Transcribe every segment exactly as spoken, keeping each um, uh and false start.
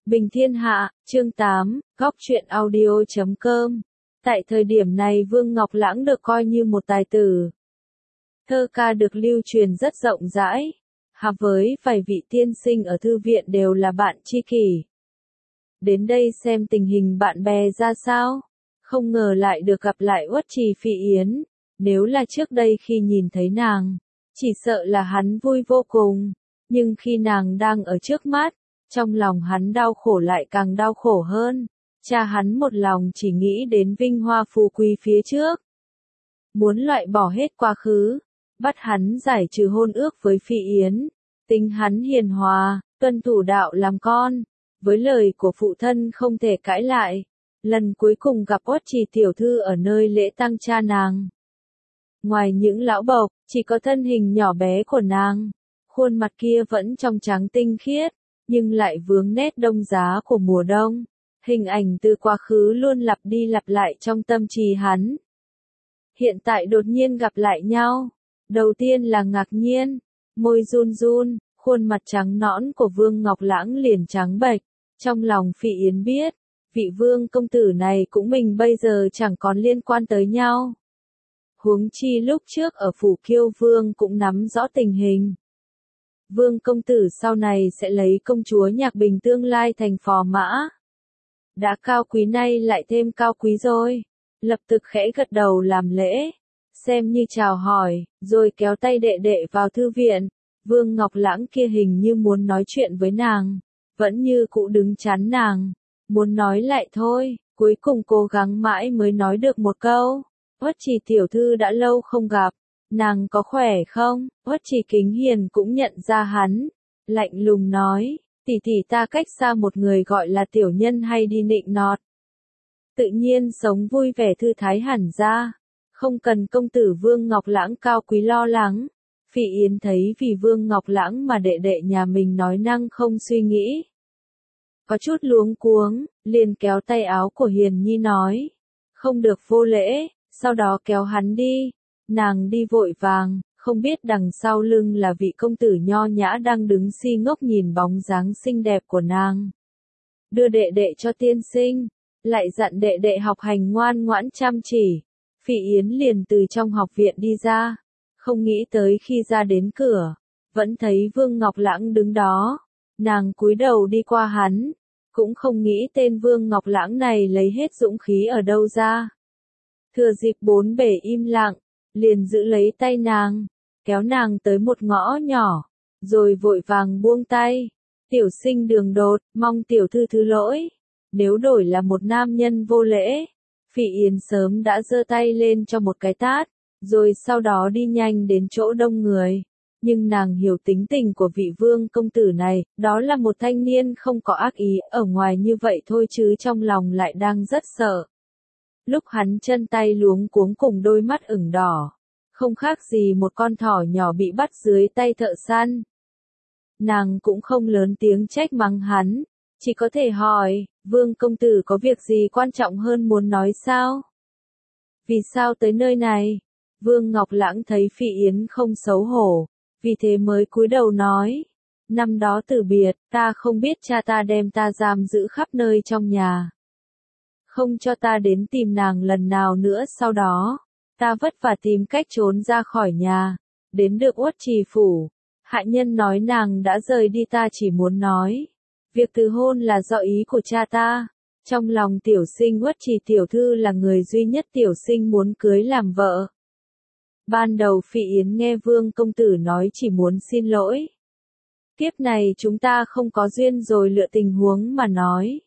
Bình Thiên Hạ, chương tám, góc truyện audio chấm com. Tại thời điểm này Vương Ngọc Lãng được coi như một tài tử. Thơ ca được lưu truyền rất rộng rãi. Hợp với vài vị tiên sinh ở thư viện đều là bạn tri kỷ. Đến đây xem tình hình bạn bè ra sao. Không ngờ lại được gặp lại Uất Trì Phỉ Yến. Nếu là trước đây khi nhìn thấy nàng, chỉ sợ là hắn vui vô cùng. Nhưng khi nàng đang ở trước mắt, trong lòng hắn đau khổ lại càng đau khổ hơn. Cha hắn một lòng chỉ nghĩ đến vinh hoa phú quý phía trước. Muốn loại bỏ hết quá khứ, bắt hắn giải trừ hôn ước với Phỉ Yến. Tính hắn hiền hòa, tuân thủ đạo làm con. Với lời của phụ thân không thể cãi lại. Lần cuối cùng gặp Uất Trì tiểu thư ở nơi lễ tang cha nàng. Ngoài những lão bộc, chỉ có thân hình nhỏ bé của nàng. Khuôn mặt kia vẫn trong trắng tinh khiết, nhưng lại vướng nét đông giá của mùa đông. Hình ảnh từ quá khứ luôn lặp đi lặp lại trong tâm trí hắn. Hiện tại đột nhiên gặp lại nhau. Đầu tiên là ngạc nhiên, môi run run, khuôn mặt trắng nõn của Vương Ngọc Lãng liền trắng bệch. Trong lòng Phỉ Yến biết, vị vương công tử này cũng mình bây giờ chẳng còn liên quan tới nhau. Huống chi lúc trước ở phủ Kiêu Vương cũng nắm rõ tình hình. Vương công tử sau này sẽ lấy công chúa Nhạc Bình tương lai thành phò mã. Đã cao quý nay lại thêm cao quý rồi. Lập tức khẽ gật đầu làm lễ, xem như chào hỏi, rồi kéo tay đệ đệ vào thư viện. Vương Ngọc Lãng kia hình như muốn nói chuyện với nàng, vẫn như cũ đứng chắn nàng, muốn nói lại thôi, cuối cùng cố gắng mãi mới nói được một câu. Uất Trì tiểu thư đã lâu không gặp, nàng có khỏe không? Uất Trì Kính Hiền cũng nhận ra hắn, lạnh lùng nói, tỷ tỷ ta cách xa một người gọi là tiểu nhân hay đi nịnh nọt. Tự nhiên sống vui vẻ thư thái hẳn ra, không cần công tử Vương Ngọc Lãng cao quý lo lắng. Phỉ Yến thấy vì Vương Ngọc Lãng mà đệ đệ nhà mình nói năng không suy nghĩ. Có chút luống cuống, liền kéo tay áo của Hiền Nhi nói, không được vô lễ, sau đó kéo hắn đi. Nàng đi vội vàng, không biết đằng sau lưng là vị công tử nho nhã đang đứng si ngốc nhìn bóng dáng xinh đẹp của nàng. Đưa đệ đệ cho tiên sinh, lại dặn đệ đệ học hành ngoan ngoãn chăm chỉ. Phỉ Yến liền từ trong học viện đi ra, không nghĩ tới khi ra đến cửa, vẫn thấy Vương Ngọc Lãng đứng đó. Nàng cúi đầu đi qua hắn, cũng không nghĩ tên Vương Ngọc Lãng này lấy hết dũng khí ở đâu ra. Thừa dịp bốn bề im lặng, liền giữ lấy tay nàng, kéo nàng tới một ngõ nhỏ, rồi vội vàng buông tay. Tiểu sinh đường đột, mong tiểu thư thứ lỗi. Nếu đổi là một nam nhân vô lễ, Phỉ Yến sớm đã giơ tay lên cho một cái tát, rồi sau đó đi nhanh đến chỗ đông người. Nhưng nàng hiểu tính tình của vị vương công tử này, đó là một thanh niên không có ác ý, ở ngoài như vậy thôi chứ trong lòng lại đang rất sợ. Lúc hắn chân tay luống cuống cùng đôi mắt ửng đỏ, không khác gì một con thỏ nhỏ bị bắt dưới tay thợ săn. Nàng cũng không lớn tiếng trách mắng hắn, chỉ có thể hỏi, Vương công tử có việc gì quan trọng hơn muốn nói sao? Vì sao tới nơi này? Vương Ngọc Lãng thấy Phỉ Yến không xấu hổ, vì thế mới cúi đầu nói, năm đó từ biệt, ta không biết cha ta đem ta giam giữ khắp nơi trong nhà. Không cho ta đến tìm nàng lần nào nữa sau đó, ta vất vả tìm cách trốn ra khỏi nhà, đến được Uất Trì phủ. Hạ nhân nói nàng đã rời đi, ta chỉ muốn nói, việc từ hôn là do ý của cha ta. Trong lòng tiểu sinh Uất Trì tiểu thư là người duy nhất tiểu sinh muốn cưới làm vợ. Ban đầu Phỉ Yến nghe Vương công tử nói chỉ muốn xin lỗi. Kiếp này chúng ta không có duyên rồi lựa tình huống mà nói.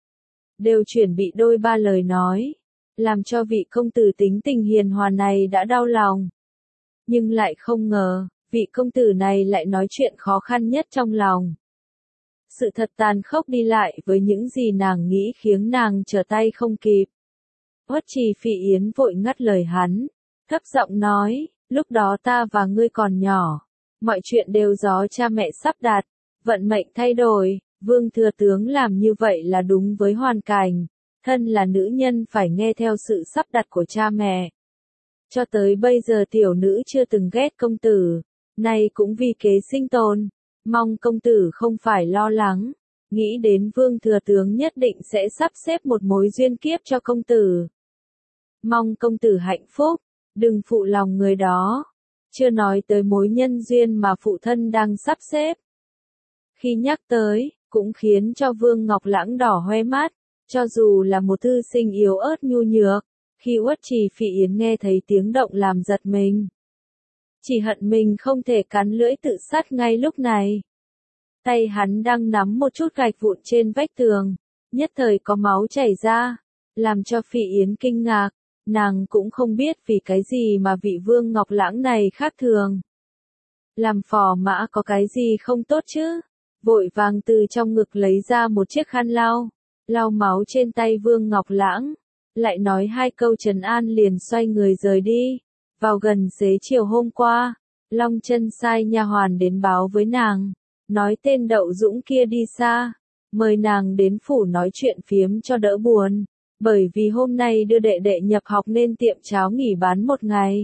Đều chuẩn bị đôi ba lời nói, làm cho vị công tử tính tình hiền hòa này đã đau lòng. Nhưng lại không ngờ, vị công tử này lại nói chuyện khó khăn nhất trong lòng. Sự thật tàn khốc đi lại với những gì nàng nghĩ khiến nàng trở tay không kịp. Uất Trì Phỉ Yến vội ngắt lời hắn, thấp giọng nói, lúc đó ta và ngươi còn nhỏ, mọi chuyện đều do cha mẹ sắp đặt, vận mệnh thay đổi, Vương thừa tướng làm như vậy là đúng với hoàn cảnh, thân là nữ nhân phải nghe theo sự sắp đặt của cha mẹ. Cho tới bây giờ tiểu nữ chưa từng ghét công tử, nay cũng vì kế sinh tồn, mong công tử không phải lo lắng. nghĩ đến Vương thừa tướng nhất định sẽ sắp xếp một mối duyên kiếp cho công tử. Mong công tử hạnh phúc, đừng phụ lòng người đó. Chưa nói tới mối nhân duyên mà phụ thân đang sắp xếp. Khi nhắc tới, cũng khiến cho Vương Ngọc Lãng đỏ hoe mắt, cho dù là một thư sinh yếu ớt nhu nhược, khi Uất Trì Phỉ Yến nghe thấy tiếng động làm giật mình. Chỉ hận mình không thể cắn lưỡi tự sát ngay lúc này. Tay hắn đang nắm một chút gạch vụn trên vách tường, nhất thời có máu chảy ra, làm cho Phỉ Yến kinh ngạc, nàng cũng không biết vì cái gì mà vị Vương Ngọc Lãng này khác thường. Làm phò mã có cái gì không tốt chứ? Vội vàng từ trong ngực lấy ra một chiếc khăn lau, lau máu trên tay Vương Ngọc Lãng, lại nói hai câu trấn an liền xoay người rời đi. Vào gần xế chiều hôm qua, Long Chân sai nha hoàn đến báo với nàng, nói tên Đậu Dũng kia đi xa, mời nàng đến phủ nói chuyện phiếm cho đỡ buồn, bởi vì hôm nay đưa đệ đệ nhập học nên tiệm cháo nghỉ bán một ngày.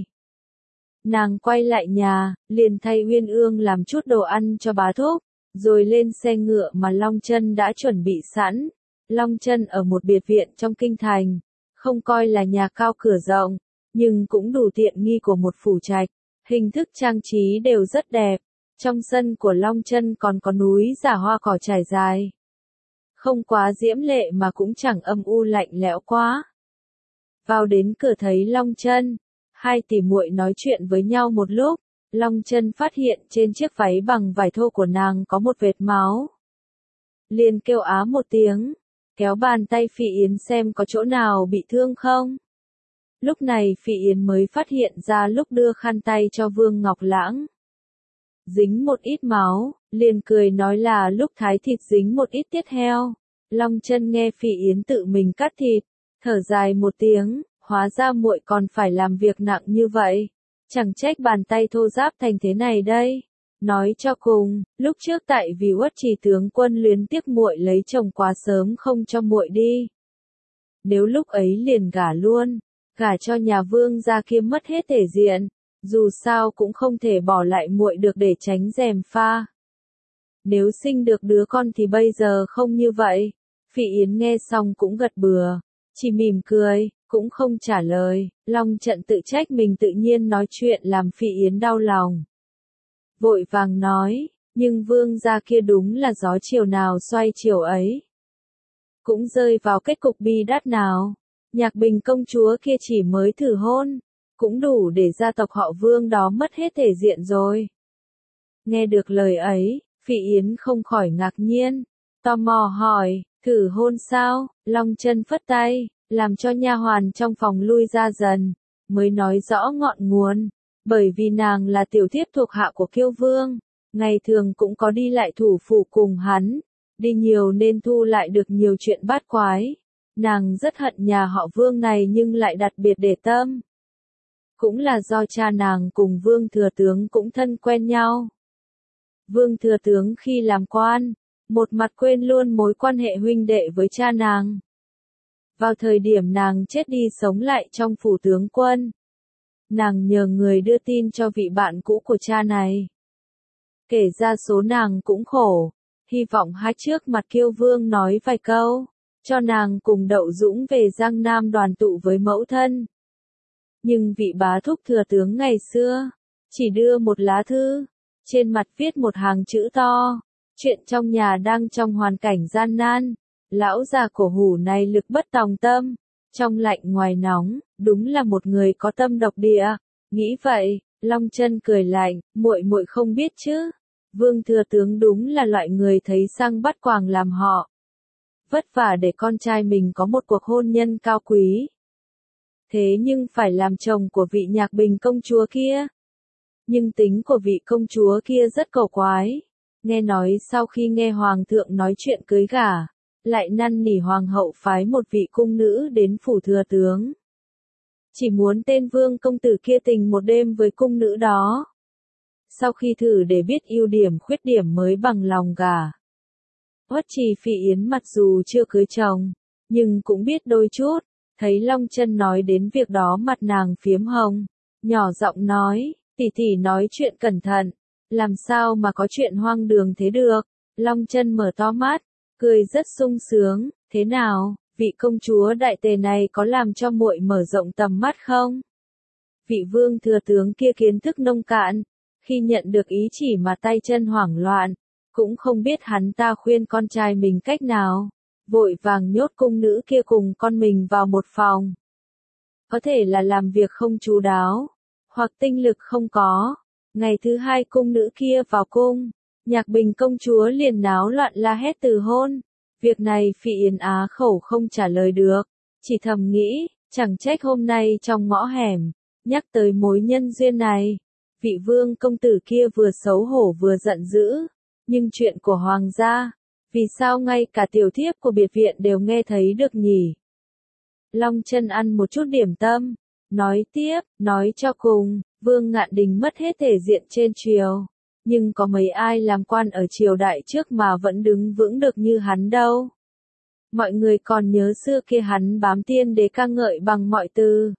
Nàng quay lại nhà, liền thay Uyên Ương làm chút đồ ăn cho bá thúc, rồi lên xe ngựa mà Long Chân đã chuẩn bị sẵn. Long Chân ở một biệt viện trong kinh thành, không coi là nhà cao cửa rộng, nhưng cũng đủ tiện nghi của một phủ trạch, hình thức trang trí đều rất đẹp. Trong sân của Long Chân còn có núi giả hoa cỏ trải dài. Không quá diễm lệ mà cũng chẳng âm u lạnh lẽo quá. Vào đến cửa thấy Long Chân, hai tỷ muội nói chuyện với nhau một lúc, Long Chân phát hiện trên chiếc váy bằng vải thô của nàng có một vệt máu. Liền kêu á một tiếng, kéo bàn tay Phỉ Yến xem có chỗ nào bị thương không. Lúc này Phỉ Yến mới phát hiện ra lúc đưa khăn tay cho Vương Ngọc Lãng. Dính một ít máu, liền cười nói là lúc thái thịt dính một ít tiết heo. Long Chân nghe Phỉ Yến tự mình cắt thịt, thở dài một tiếng, hóa ra muội còn phải làm việc nặng như vậy. Chẳng trách bàn tay thô ráp thành thế này đây. Nói cho cùng, lúc trước tại vì Uất Trì tướng quân luyến tiếc muội lấy chồng quá sớm không cho muội đi. Nếu lúc ấy liền gả luôn, gả cho nhà Vương gia kia mất hết thể diện, dù sao cũng không thể bỏ lại muội được để tránh gièm pha. Nếu sinh được đứa con thì bây giờ không như vậy. Phỉ Yến nghe xong cũng gật bừa, chỉ mỉm cười, cũng không trả lời. Long Trận tự trách mình tự nhiên nói chuyện làm Phỉ Yến đau lòng. Vội vàng nói, nhưng Vương gia kia đúng là gió chiều nào xoay chiều ấy. Cũng rơi vào kết cục bi đát nào. Nhạc Bình công chúa kia chỉ mới thử hôn, cũng đủ để gia tộc họ Vương đó mất hết thể diện rồi. Nghe được lời ấy, Phỉ Yến không khỏi ngạc nhiên, tò mò hỏi, thử hôn sao? Long Chân phất tay, làm cho nha hoàn trong phòng lui ra dần, mới nói rõ ngọn nguồn. Bởi vì nàng là tiểu thiếp thuộc hạ của Kiêu Vương, ngày thường cũng có đi lại thủ phủ cùng hắn, đi nhiều nên thu lại được nhiều chuyện bát quái. Nàng rất hận nhà họ Vương này nhưng lại đặc biệt để tâm. Cũng là do cha nàng cùng Vương thừa tướng cũng thân quen nhau. Vương thừa tướng khi làm quan, một mặt quên luôn mối quan hệ huynh đệ với cha nàng. Vào thời điểm nàng chết đi sống lại trong phủ tướng quân, nàng nhờ người đưa tin cho vị bạn cũ của cha này. Kể ra số nàng cũng khổ, hy vọng hai trước mặt Kiêu Vương nói vài câu, cho nàng cùng Đậu Dũng về Giang Nam đoàn tụ với mẫu thân. Nhưng vị bá thúc thừa tướng ngày xưa, chỉ đưa một lá thư, trên mặt viết một hàng chữ to, chuyện trong nhà đang trong hoàn cảnh gian nan, lão già cổ hủ này lực bất tòng tâm, trong lạnh ngoài nóng, đúng là một người có tâm độc địa. Nghĩ vậy, Long Chân cười lạnh, muội muội không biết chứ, Vương thừa tướng đúng là loại người thấy sang bắt quàng làm họ. Vất vả để con trai mình có một cuộc hôn nhân cao quý. Thế nhưng phải làm chồng của vị Nhạc Bình công chúa kia. Nhưng tính của vị công chúa kia rất cầu quái. Nghe nói sau khi nghe hoàng thượng nói chuyện cưới gả, lại năn nỉ hoàng hậu phái một vị cung nữ đến phủ thừa tướng. Chỉ muốn tên Vương công tử kia tình một đêm với cung nữ đó. Sau khi thử để biết ưu điểm khuyết điểm mới bằng lòng gả. Uất Trì Phỉ Yến mặc dù chưa cưới chồng, nhưng cũng biết đôi chút, thấy Long Chân nói đến việc đó mặt nàng phiếm hồng, nhỏ giọng nói, tỷ tỷ nói chuyện cẩn thận, làm sao mà có chuyện hoang đường thế được. Long Chân mở to mắt, cười rất sung sướng, thế nào, vị công chúa đại tề này có làm cho muội mở rộng tầm mắt không? Vị vương thừa tướng kia kiến thức nông cạn, khi nhận được ý chỉ mà tay chân hoảng loạn, cũng không biết hắn ta khuyên con trai mình cách nào, vội vàng nhốt cung nữ kia cùng con mình vào một phòng. Có thể là làm việc không chu đáo, hoặc tinh lực không có. Ngày thứ hai cung nữ kia vào cung, Nhạc Bình công chúa liền náo loạn la hét từ hôn. Việc này Phỉ Yến á khẩu không trả lời được, chỉ thầm nghĩ, chẳng trách hôm nay trong ngõ hẻm, nhắc tới mối nhân duyên này. Vị vương công tử kia vừa xấu hổ vừa giận dữ, nhưng chuyện của hoàng gia, vì sao ngay cả tiểu thiếp của biệt viện đều nghe thấy được nhỉ? Long Chân ăn một chút điểm tâm, nói tiếp, nói cho cùng, Vương Ngạn Đình mất hết thể diện trên triều, nhưng có mấy ai làm quan ở triều đại trước mà vẫn đứng vững được như hắn đâu. Mọi người còn nhớ xưa kia hắn bám tiên đế ca ngợi bằng mọi từ.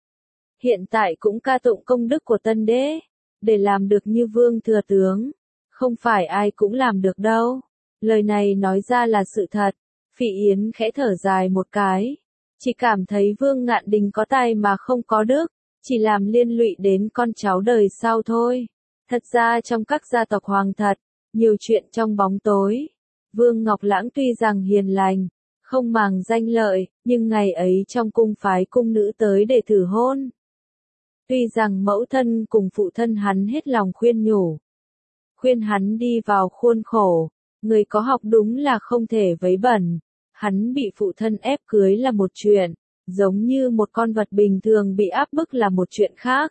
Hiện tại cũng ca tụng công đức của tân đế, để làm được như vương thừa tướng, không phải ai cũng làm được đâu. Lời này nói ra là sự thật. Phỉ Yến khẽ thở dài một cái, chỉ cảm thấy Vương Ngạn Đình có tài mà không có đức, chỉ làm liên lụy đến con cháu đời sau thôi. Thật ra trong các gia tộc hoàng thật, nhiều chuyện trong bóng tối. Vương Ngọc Lãng tuy rằng hiền lành, không màng danh lợi, nhưng ngày ấy trong cung phái cung nữ tới để thử hôn. Tuy rằng mẫu thân cùng phụ thân hắn hết lòng khuyên nhủ, khuyên hắn đi vào khuôn khổ, người có học đúng là không thể vấy bẩn. Hắn bị phụ thân ép cưới là một chuyện, giống như một con vật bình thường bị áp bức là một chuyện khác.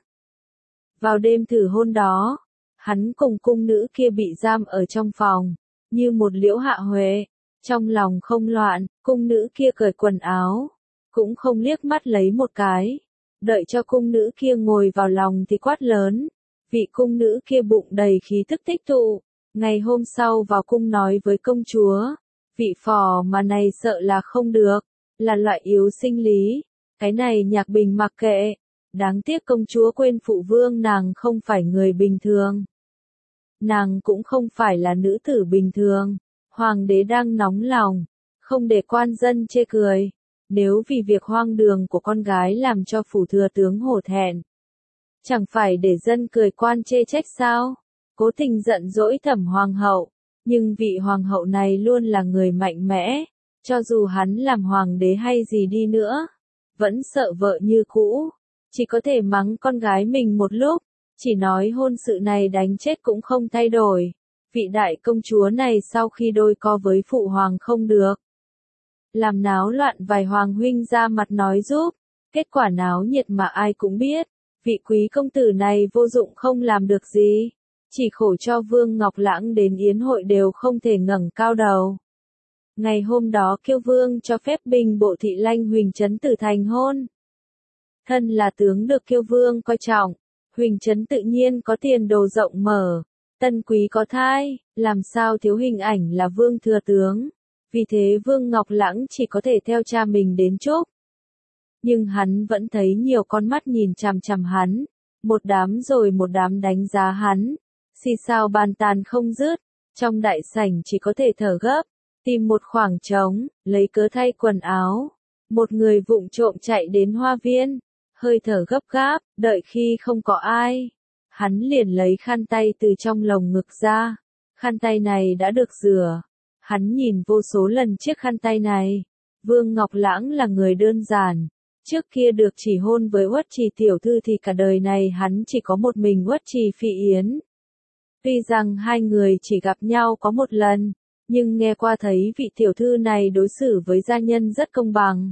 Vào đêm thử hôn đó, hắn cùng cung nữ kia bị giam ở trong phòng, như một liễu hạ huệ, trong lòng không loạn, cung nữ kia cởi quần áo, cũng không liếc mắt lấy một cái, đợi cho cung nữ kia ngồi vào lòng thì quát lớn, vị cung nữ kia bụng đầy khí tức tích tụ, ngày hôm sau vào cung nói với công chúa, vị phò mà này sợ là không được, là loại yếu sinh lý, cái này Nhạc Bình mặc kệ, đáng tiếc công chúa quên phụ vương nàng không phải người bình thường. Nàng cũng không phải là nữ tử bình thường, hoàng đế đang nóng lòng, không để quan dân chê cười, nếu vì việc hoang đường của con gái làm cho phủ thừa tướng hổ thẹn, chẳng phải để dân cười quan chê trách sao? Cố Tình giận dỗi Thẩm hoàng hậu, nhưng vị hoàng hậu này luôn là người mạnh mẽ, cho dù hắn làm hoàng đế hay gì đi nữa, vẫn sợ vợ như cũ, chỉ có thể mắng con gái mình một lúc, chỉ nói hôn sự này đánh chết cũng không thay đổi. Vị đại công chúa này sau khi đôi co với phụ hoàng không được, làm náo loạn vài hoàng huynh ra mặt nói giúp, kết quả náo nhiệt mà ai cũng biết, vị quý công tử này vô dụng không làm được gì, chỉ khổ cho Vương Ngọc Lãng đến yến hội đều không thể ngẩng cao đầu. Ngày hôm đó Kiêu Vương cho phép binh bộ thị Lanh Huỳnh Trấn Tử thành hôn. Thân là tướng được Kiêu Vương coi trọng, Huỳnh Trấn tự nhiên có tiền đồ rộng mở, tân quý có thai, làm sao thiếu hình ảnh là Vương thừa tướng. Vì thế Vương Ngọc Lãng chỉ có thể theo cha mình đến chúc. Nhưng hắn vẫn thấy nhiều con mắt nhìn chằm chằm hắn, một đám rồi một đám đánh giá hắn, xì xào bàn tàn không dứt, trong đại sảnh chỉ có thể thở gấp, tìm một khoảng trống, lấy cớ thay quần áo. Một người vụng trộm chạy đến hoa viên, hơi thở gấp gáp, đợi khi không có ai, hắn liền lấy khăn tay từ trong lồng ngực ra, khăn tay này đã được rửa. Hắn nhìn vô số lần chiếc khăn tay này. Vương Ngọc Lãng là người đơn giản. Trước kia được chỉ hôn với Uất Trì tiểu thư thì cả đời này hắn chỉ có một mình Uất Trì Phỉ Yến. Tuy rằng hai người chỉ gặp nhau có một lần, nhưng nghe qua thấy vị tiểu thư này đối xử với gia nhân rất công bằng.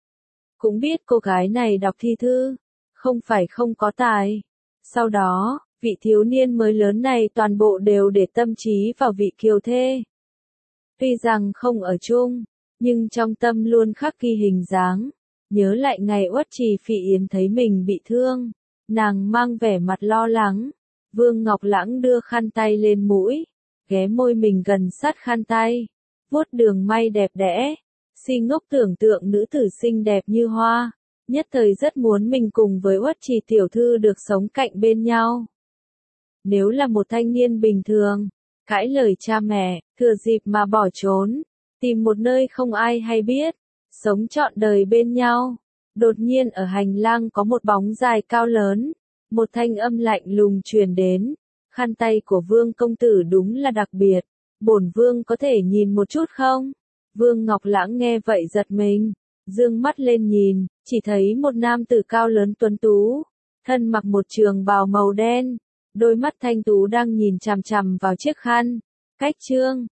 Cũng biết cô gái này đọc thi thư, không phải không có tài. Sau đó, vị thiếu niên mới lớn này toàn bộ đều để tâm trí vào vị kiều thê. Tuy rằng không ở chung, nhưng trong tâm luôn khắc ghi hình dáng. Nhớ lại ngày Uất Trì Phỉ Yến thấy mình bị thương, nàng mang vẻ mặt lo lắng. Vương Ngọc Lãng đưa khăn tay lên mũi, ghé môi mình gần sát khăn tay, vuốt đường may đẹp đẽ. Si ngốc tưởng tượng nữ tử xinh đẹp như hoa, nhất thời rất muốn mình cùng với Uất Trì tiểu thư được sống cạnh bên nhau. Nếu là một thanh niên bình thường, cãi lời cha mẹ, thừa dịp mà bỏ trốn, tìm một nơi không ai hay biết, sống trọn đời bên nhau. Đột nhiên ở hành lang có một bóng dài cao lớn, một thanh âm lạnh lùng truyền đến, khăn tay của Vương công tử đúng là đặc biệt, bổn Vương có thể nhìn một chút không? Vương Ngọc Lãng nghe vậy giật mình, dương mắt lên nhìn, chỉ thấy một nam tử cao lớn tuấn tú, thân mặc một trường bào màu đen, đôi mắt thanh tú đang nhìn chằm chằm vào chiếc khăn. Cách chương